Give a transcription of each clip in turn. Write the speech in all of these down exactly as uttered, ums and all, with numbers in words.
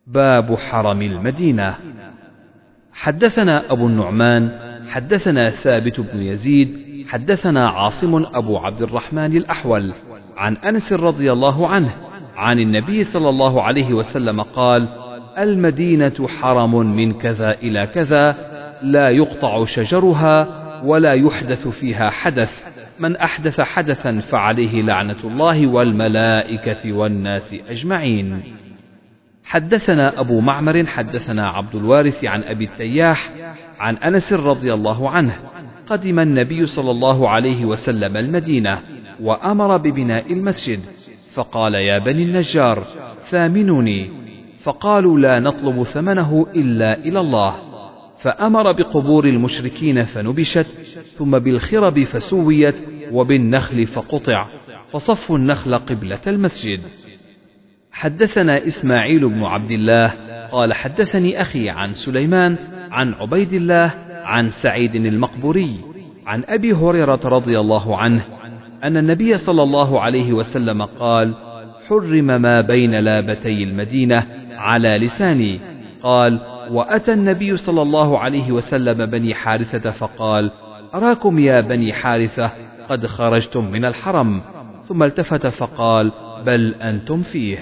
باب حرم المدينة. حدثنا أبو النعمان حدثنا ثابت بن يزيد حدثنا عاصم أبو عبد الرحمن الأحول عن أنس رضي الله عنه عن النبي صلى الله عليه وسلم قال: المدينة حرم من كذا إلى كذا، لا يقطع شجرها ولا يحدث فيها حدث، من أحدث حدثا فعليه لعنة الله والملائكة والناس أجمعين. حدثنا أبو معمر حدثنا عبد الوارث عن أبي التياح عن أنس رضي الله عنه: قدم النبي صلى الله عليه وسلم المدينة وأمر ببناء المسجد، فقال: يا بني النجار ثامنوني، فقالوا: لا نطلب ثمنه إلا إلى الله. فأمر بقبور المشركين فنبشت، ثم بالخرب فسويت، وبالنخل فقطع، فصفوا النخل قبلة المسجد. حدثنا إسماعيل بن عبد الله قال: حدثني أخي عن سليمان عن عبيد الله عن سعيد المقبوري عن أبي هريرة رضي الله عنه أن النبي صلى الله عليه وسلم قال: حرم ما بين لابتي المدينة على لساني. قال: وأتى النبي صلى الله عليه وسلم بني حارثة فقال: أراكم يا بني حارثة قد خرجتم من الحرم، ثم التفت فقال: بل أنتم فيه.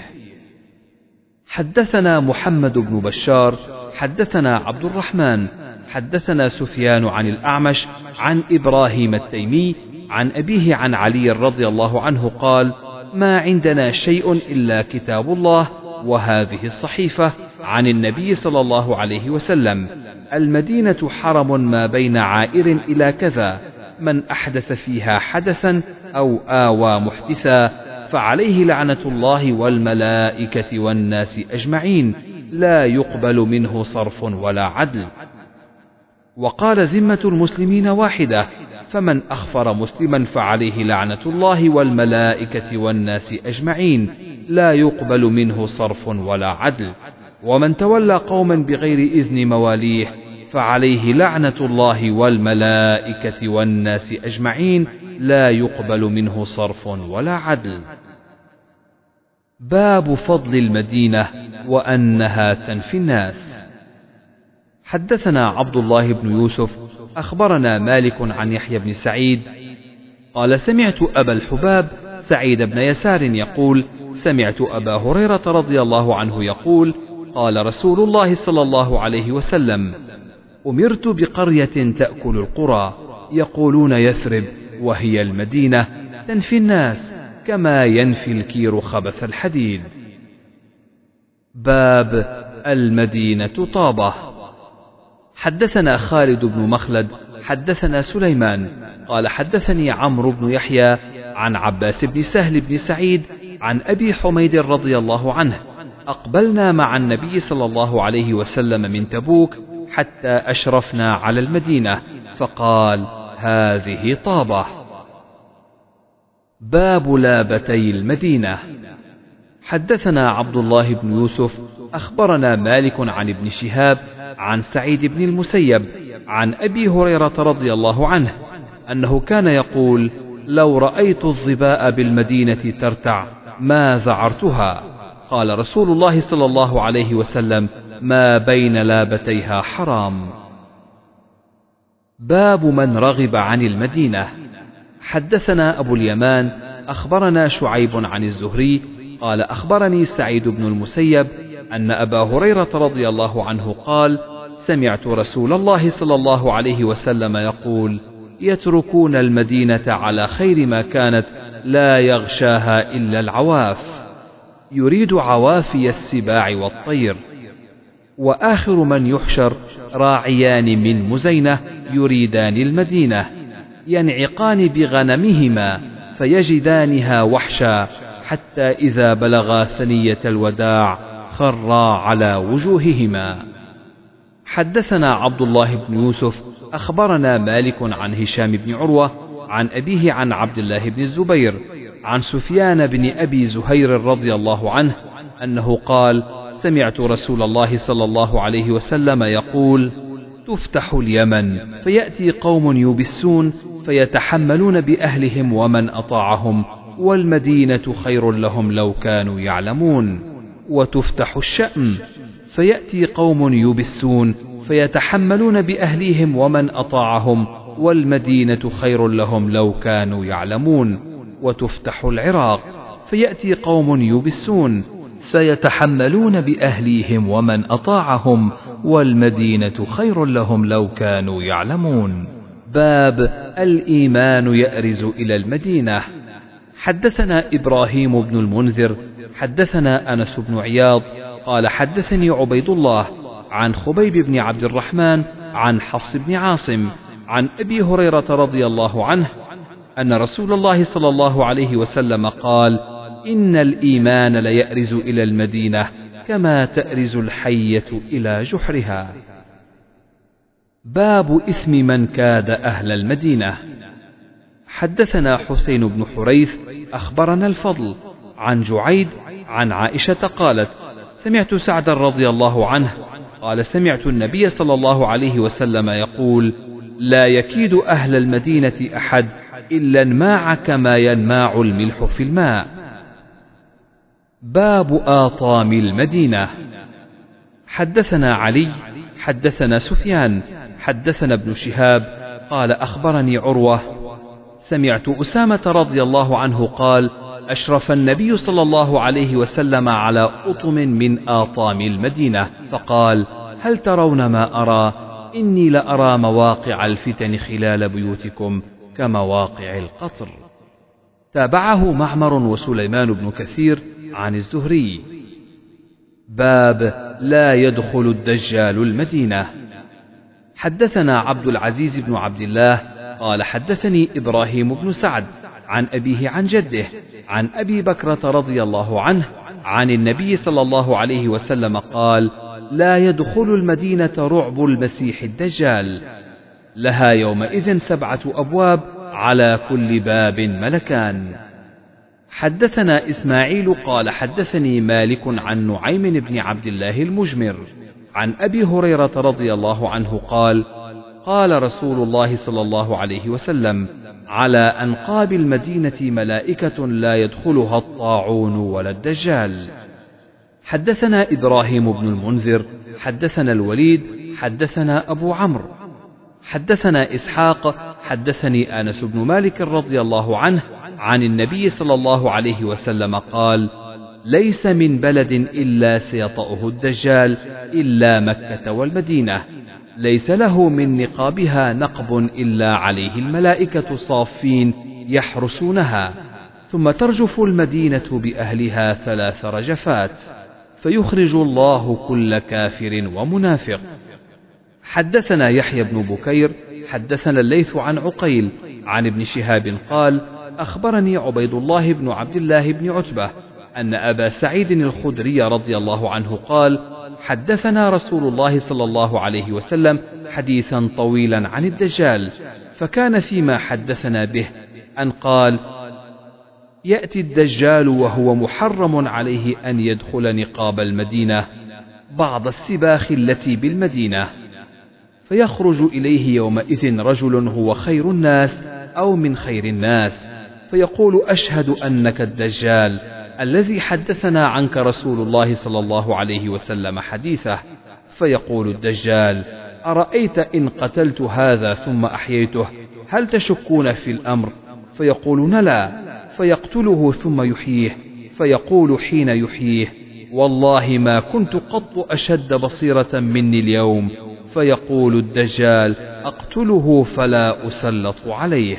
حدثنا محمد بن بشار حدثنا عبد الرحمن حدثنا سفيان عن الأعمش عن إبراهيم التيمي عن أبيه عن علي رضي الله عنه قال: ما عندنا شيء إلا كتاب الله وهذه الصحيفة عن النبي صلى الله عليه وسلم: المدينة حرم ما بين عائر إلى كذا، من أحدث فيها حدثا أو آوى محدثا فعليه لعنة الله والملائكة والناس أجمعين، لا يقبل منه صرف ولا عدل. وقال: ذمة المسلمين واحدة، فمن أخفر مسلما فعليه لعنة الله والملائكة والناس أجمعين، لا يقبل منه صرف ولا عدل. ومن تولى قوما بغير إذن مواليه فعليه لعنة الله والملائكة والناس أجمعين، لا يقبل منه صرف ولا عدل. باب فضل المدينة وأنها تنفي الناس. حدثنا عبد الله بن يوسف أخبرنا مالك عن يحيى بن سعيد قال: سمعت أبا الحباب سعيد بن يسار يقول: سمعت أبا هريرة رضي الله عنه يقول: قال رسول الله صلى الله عليه وسلم: أمرت بقرية تأكل القرى، يقولون يثرب، وهي المدينة، تنفي الناس كما ينفي الكير خبث الحديد. باب المدينة طابة. حدثنا خالد بن مخلد حدثنا سليمان قال: حدثني عمرو بن يحيى عن عباس بن سهل بن سعيد عن أبي حميد رضي الله عنه: أقبلنا مع النبي صلى الله عليه وسلم من تبوك حتى أشرفنا على المدينة، فقال: هذه طابة. باب لابتي المدينة. حدثنا عبد الله بن يوسف أخبرنا مالك عن ابن شهاب عن سعيد بن المسيب عن أبي هريرة رضي الله عنه أنه كان يقول: لو رأيت الظباء بالمدينة ترتع ما زعرتها. قال رسول الله صلى الله عليه وسلم: ما بين لابتيها حرام. باب من رغب عن المدينة. حدثنا أبو اليمان أخبرنا شعيب عن الزهري قال: أخبرني سعيد بن المسيب أن أبا هريرة رضي الله عنه قال: سمعت رسول الله صلى الله عليه وسلم يقول: يتركون المدينة على خير ما كانت، لا يغشاها إلا العواف، يريد عوافي السباع والطير. وآخر من يحشر راعيان من مزينة يريدان المدينة، ينعقان بغنمهما فيجدانها وحشا، حتى إذا بلغا ثنية الوداع خرا على وجوههما. حدثنا عبد الله بن يوسف أخبرنا مالك عن هشام بن عروة عن أبيه عن عبد الله بن الزبير عن سفيان بن أبي زهير رضي الله عنه أنه قال: سمعت رسول الله صلى الله عليه وسلم يقول: تفتح اليمن فيأتي قوم يبسون فيتحملون بأهلهم ومن أطاعهم، والمدينة خير لهم لو كانوا يعلمون. وتفتح الشأم، فيأتي قوم يبسون فيتحملون بأهليهم ومن أطاعهم، والمدينة خير لهم لو كانوا يعلمون. وتفتح العراق، فيأتي قوم يبسون فيتحملون بأهليهم ومن أطاعهم، والمدينة خير لهم لو كانوا يعلمون. باب الإيمان يأرز إلى المدينة. حدثنا إبراهيم بن المنذر حدثنا أنس بن عياض قال حدثني عبيد الله عن خبيب بن عبد الرحمن عن حفص بن عاصم عن أبي هريرة رضي الله عنه أن رسول الله صلى الله عليه وسلم قال: إن الإيمان ليأرز إلى المدينة كما تأرز الحية إلى جحرها. باب إثم من كاد أهل المدينة. حدثنا حسين بن حريث أخبرنا الفضل عن جعيد عن عائشة قالت: سمعت سعدا رضي الله عنه قال: سمعت النبي صلى الله عليه وسلم يقول: لا يكيد أهل المدينة أحد إلا انماع كما ينماع الملح في الماء. باب آطام المدينة. حدثنا علي حدثنا سفيان حدثنا ابن شهاب قال أخبرني عروة سمعت أسامة رضي الله عنه قال: أشرف النبي صلى الله عليه وسلم على أطم من آطام المدينة فقال: هل ترون ما أرى؟ إني لأرى مواقع الفتن خلال بيوتكم كمواقع القطر. تابعه معمر وسليمان بن كثير عن الزهري. باب لا يدخل الدجال المدينة. حدثنا عبد العزيز بن عبد الله قال حدثني إبراهيم بن سعد عن أبيه عن جده عن أبي بكرة رضي الله عنه عن النبي صلى الله عليه وسلم قال: لا يدخل المدينة رعب المسيح الدجال، لها يومئذ سبعة أبواب على كل باب ملكان. حدثنا إسماعيل قال حدثني مالك عن نعيم بن عبد الله المجمر عن أبي هريرة رضي الله عنه قال: قال رسول الله صلى الله عليه وسلم: على أنقاب المدينة ملائكة لا يدخلها الطاعون ولا الدجال. حدثنا إبراهيم بن المنذر حدثنا الوليد حدثنا أبو عمرو حدثنا إسحاق حدثني أنس بن مالك رضي الله عنه عن النبي صلى الله عليه وسلم قال: ليس من بلد إلا سيطأه الدجال إلا مكة والمدينة، ليس له من نقابها نقب إلا عليه الملائكة صافين يحرسونها، ثم ترجف المدينة بأهلها ثلاث رجفات، فيخرج الله كل كافر ومنافق. حدثنا يحيى بن بكير حدثنا الليث عن عقيل عن ابن شهاب قال: أخبرني عبيد الله بن عبد الله بن عتبة أن أبا سعيد الخدري رضي الله عنه قال: حدثنا رسول الله صلى الله عليه وسلم حديثا طويلا عن الدجال، فكان فيما حدثنا به أن قال: يأتي الدجال وهو محرم عليه أن يدخل نقاب المدينة بعض السباخ التي بالمدينة، فيخرج إليه يومئذ رجل هو خير الناس أو من خير الناس، فيقول: أشهد أنك الدجال الذي حدثنا عنك رسول الله صلى الله عليه وسلم حديثه. فيقول الدجال: أرأيت إن قتلت هذا ثم أحييته هل تشكون في الأمر؟ فيقولون: لا. فيقتله ثم يحييه، فيقول حين يحييه: والله ما كنت قط أشد بصيرة مني اليوم. فيقول الدجال: أقتله فلا أسلط عليه.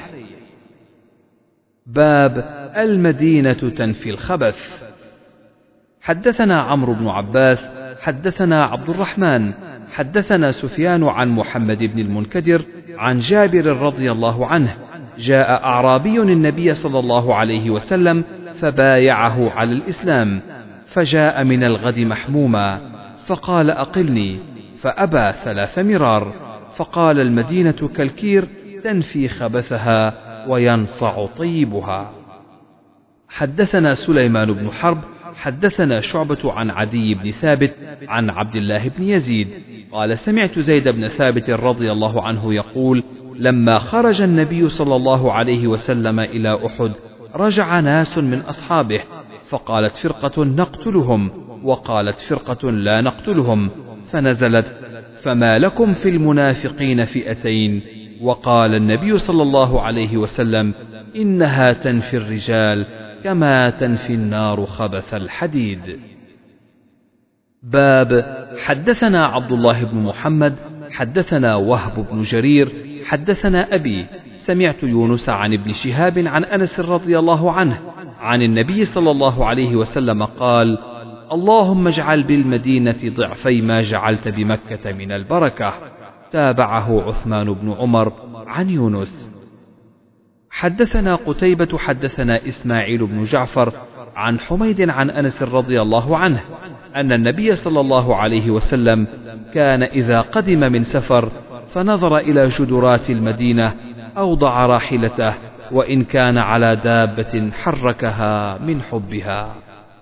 باب المدينة تنفي الخبث. حدثنا عمرو بن عباس حدثنا عبد الرحمن حدثنا سفيان عن محمد بن المنكدر عن جابر رضي الله عنه: جاء أعرابي النبي صلى الله عليه وسلم فبايعه على الإسلام، فجاء من الغد محموما، فقال: أقلني، فأبى ثلاث مرار، فقال: المدينة كالكير تنفي خبثها وينصع طيبها. حدثنا سليمان بن حرب حدثنا شعبة عن عدي بن ثابت عن عبد الله بن يزيد قال: سمعت زيد بن ثابت رضي الله عنه يقول: لما خرج النبي صلى الله عليه وسلم إلى أحد رجع ناس من أصحابه، فقالت فرقة: نقتلهم، وقالت فرقة لا نقتلهم، فنزلت: فما لكم في المنافقين فئتين؟ وقال النبي صلى الله عليه وسلم: إنها تنفي الرجال كما تنفي النار خبث الحديد. باب حدثنا عبد الله بن محمد حدثنا وهب بن جرير حدثنا أبي سمعت يونس عن ابن شهاب عن أنس رضي الله عنه عن النبي صلى الله عليه وسلم قال: اللهم اجعل بالمدينة ضعفي ما جعلت بمكة من البركة. تابعه عثمان بن عمر عن يونس. حدثنا قتيبة حدثنا إسماعيل بن جعفر عن حميد عن أنس رضي الله عنه أن النبي صلى الله عليه وسلم كان إذا قدم من سفر فنظر إلى جدرات المدينة أوضع راحلته وإن كان على دابة حركها من حبها.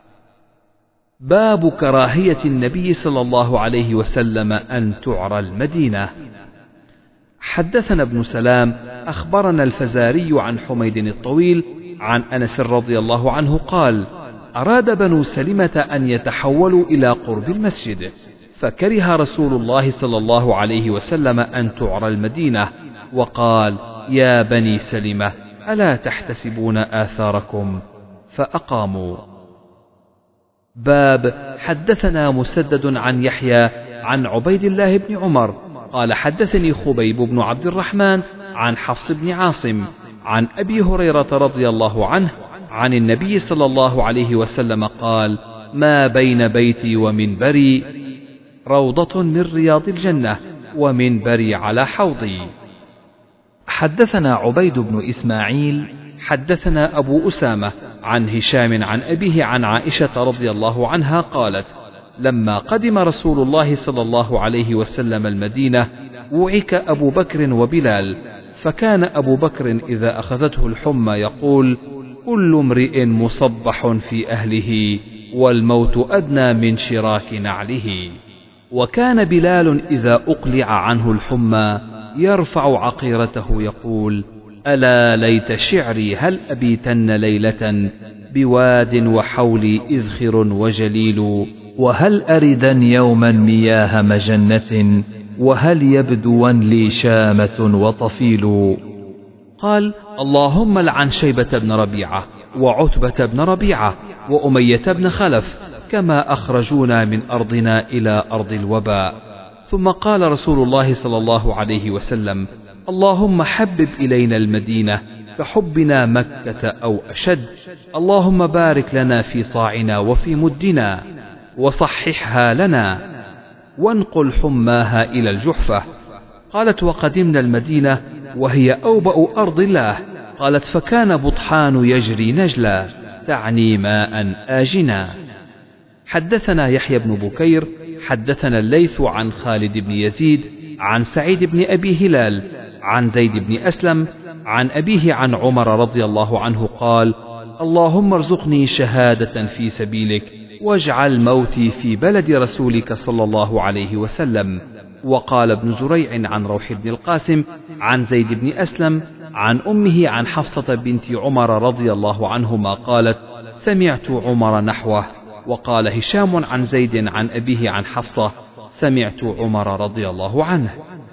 باب كراهية النبي صلى الله عليه وسلم أن تعرى المدينة. حدثنا ابن سلام أخبرنا الفزاري عن حميد الطويل عن أنس رضي الله عنه قال: أراد بنو سلمة أن يتحولوا إلى قرب المسجد، فكره رسول الله صلى الله عليه وسلم أن تعرى المدينة، وقال: يا بني سلمة ألا تحتسبون آثاركم؟ فأقاموا. باب حدثنا مسدد عن يحيى عن عبيد الله بن عمر قال: حدثني خبيب بن عبد الرحمن عن حفص بن عاصم عن أبي هريرة رضي الله عنه عن النبي صلى الله عليه وسلم قال: ما بين بيتي ومنبري روضة من رياض الجنة ومنبري على حوضي. حدثنا عبيد بن إسماعيل حدثنا أبو أسامة عن هشام عن أبيه عن عائشة رضي الله عنها قالت: لما قدم رسول الله صلى الله عليه وسلم المدينة وعك أبو بكر وبلال، فكان أبو بكر إذا أخذته الحمى يقول: كل امرئ مصبح في أهله والموت أدنى من شراك نعله. وكان بلال إذا أقلع عنه الحمى يرفع عقيرته يقول: ألا ليت شعري هل أبيتن ليلة بواد وحولي إذخر وجليل، وهل أردن يوما مياه مجنة، وهل يبدون لي شامة وطفيل. قال: اللهم لعن شيبة بن ربيعة وعتبة بن ربيعة وأمية بن خلف، كما أخرجونا من أرضنا إلى أرض الوباء. ثم قال رسول الله صلى الله عليه وسلم: اللهم حبب إلينا المدينة كحبنا مكة أو أشد، اللهم بارك لنا في صاعنا وفي مدنا، وصححها لنا، وانقل حماها إلى الجحفة. قالت: وقدمنا المدينة وهي أوبأ أرض الله. قالت: فكان بطحان يجري نجلا، تعني ماء آجنا. حدثنا يحيى بن بكير حدثنا الليث عن خالد بن يزيد عن سعيد بن أبي هلال عن زيد بن أسلم عن أبيه عن عمر رضي الله عنه قال: اللهم ارزقني شهادة في سبيلك، واجعل موتي في بلد رسولك صلى الله عليه وسلم. وقال ابن زريع عن روح بن القاسم عن زيد بن أسلم عن أمه عن حفصة بنت عمر رضي الله عنهما قالت: سمعت عمر نحوه. وقال هشام عن زيد عن أبيه عن حفصة: سمعت عمر رضي الله عنه.